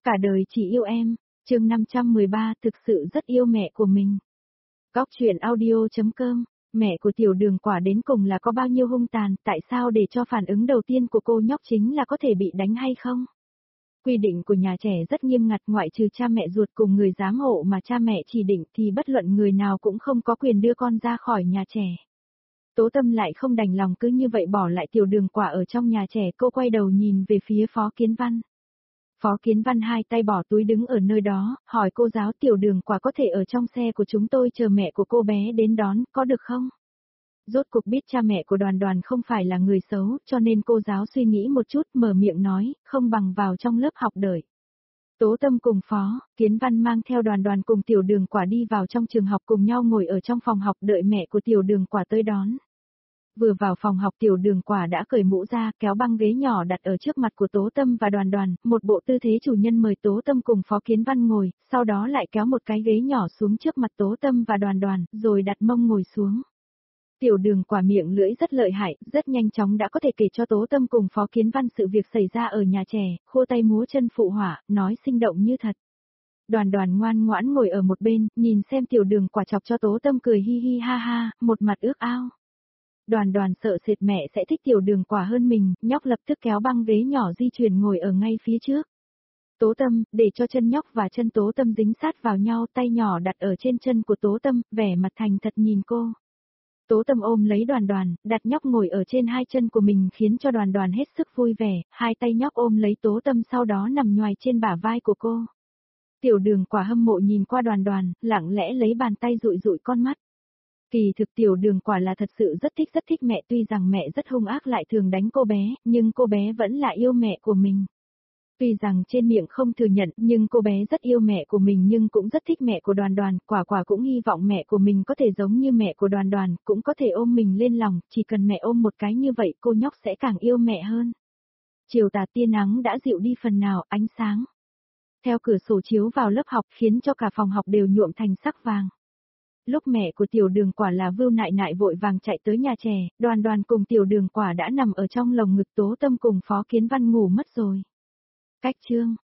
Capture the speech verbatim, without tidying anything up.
Cả đời chỉ yêu em, chương năm trăm mười ba thực sự rất yêu mẹ của mình. Góc truyện audio.com, mẹ của tiểu đường quả đến cùng là có bao nhiêu hung tàn, tại sao để cho phản ứng đầu tiên của cô nhóc chính là có thể bị đánh hay không? Quy định của nhà trẻ rất nghiêm ngặt, ngoại trừ cha mẹ ruột cùng người giám hộ mà cha mẹ chỉ định thì bất luận người nào cũng không có quyền đưa con ra khỏi nhà trẻ. Tố Tâm lại không đành lòng cứ như vậy bỏ lại tiểu đường quả ở trong nhà trẻ, cô quay đầu nhìn về phía Phó Kiến Văn. Phó Kiến Văn hai tay bỏ túi đứng ở nơi đó, hỏi cô giáo tiểu đường quả có thể ở trong xe của chúng tôi chờ mẹ của cô bé đến đón, có được không? Rốt cuộc biết cha mẹ của Đoàn Đoàn không phải là người xấu, cho nên cô giáo suy nghĩ một chút mở miệng nói, không bằng vào trong lớp học đợi. Tố Tâm cùng Phó Kiến Văn mang theo Đoàn Đoàn cùng tiểu đường quả đi vào trong trường học, cùng nhau ngồi ở trong phòng học đợi mẹ của tiểu đường quả tới đón. Vừa vào phòng học tiểu đường quả đã cởi mũ ra, kéo băng ghế nhỏ đặt ở trước mặt của Tố Tâm và Đoàn Đoàn, một bộ tư thế chủ nhân mời Tố Tâm cùng Phó Kiến Văn ngồi, sau đó lại kéo một cái ghế nhỏ xuống trước mặt Tố Tâm và Đoàn Đoàn, rồi đặt mông ngồi xuống. Tiểu đường quả miệng lưỡi rất lợi hại, rất nhanh chóng đã có thể kể cho Tố Tâm cùng Phó Kiến Văn sự việc xảy ra ở nhà trẻ, khô tay múa chân phụ họa, nói sinh động như thật. Đoàn Đoàn ngoan ngoãn ngồi ở một bên, nhìn xem tiểu đường quả chọc cho Tố Tâm cười hi hi ha ha, một mặt ước ao. Đoàn Đoàn sợ sệt mẹ sẽ thích tiểu đường quả hơn mình, nhóc lập tức kéo băng ghế nhỏ di chuyển ngồi ở ngay phía trước. Tố Tâm, để cho chân nhóc và chân Tố Tâm dính sát vào nhau, tay nhỏ đặt ở trên chân của Tố Tâm, vẻ mặt thành thật nhìn cô. Tố Tâm ôm lấy Đoàn Đoàn, đặt nhóc ngồi ở trên hai chân của mình khiến cho Đoàn Đoàn hết sức vui vẻ, hai tay nhóc ôm lấy Tố Tâm sau đó nằm nhoài trên bả vai của cô. Tiểu đường quả hâm mộ nhìn qua Đoàn Đoàn, lặng lẽ lấy bàn tay dụi dụi con mắt. Kỳ thực tiểu đường quả là thật sự rất thích rất thích mẹ, tuy rằng mẹ rất hung ác lại thường đánh cô bé, nhưng cô bé vẫn là yêu mẹ của mình. Tuy rằng trên miệng không thừa nhận, nhưng cô bé rất yêu mẹ của mình nhưng cũng rất thích mẹ của Đoàn Đoàn, quả quả cũng hy vọng mẹ của mình có thể giống như mẹ của Đoàn Đoàn, cũng có thể ôm mình lên lòng, chỉ cần mẹ ôm một cái như vậy cô nhóc sẽ càng yêu mẹ hơn. Chiều tà tia nắng đã dịu đi phần nào, ánh sáng theo cửa sổ chiếu vào lớp học khiến cho cả phòng học đều nhuộm thành sắc vàng. Lúc mẹ của tiểu đường quả là Vưu Nại Nại vội vàng chạy tới nhà trẻ, Đoàn Đoàn cùng tiểu đường quả đã nằm ở trong lồng ngực Tố Tâm cùng Phó Kiến Văn ngủ mất rồi. Cách chương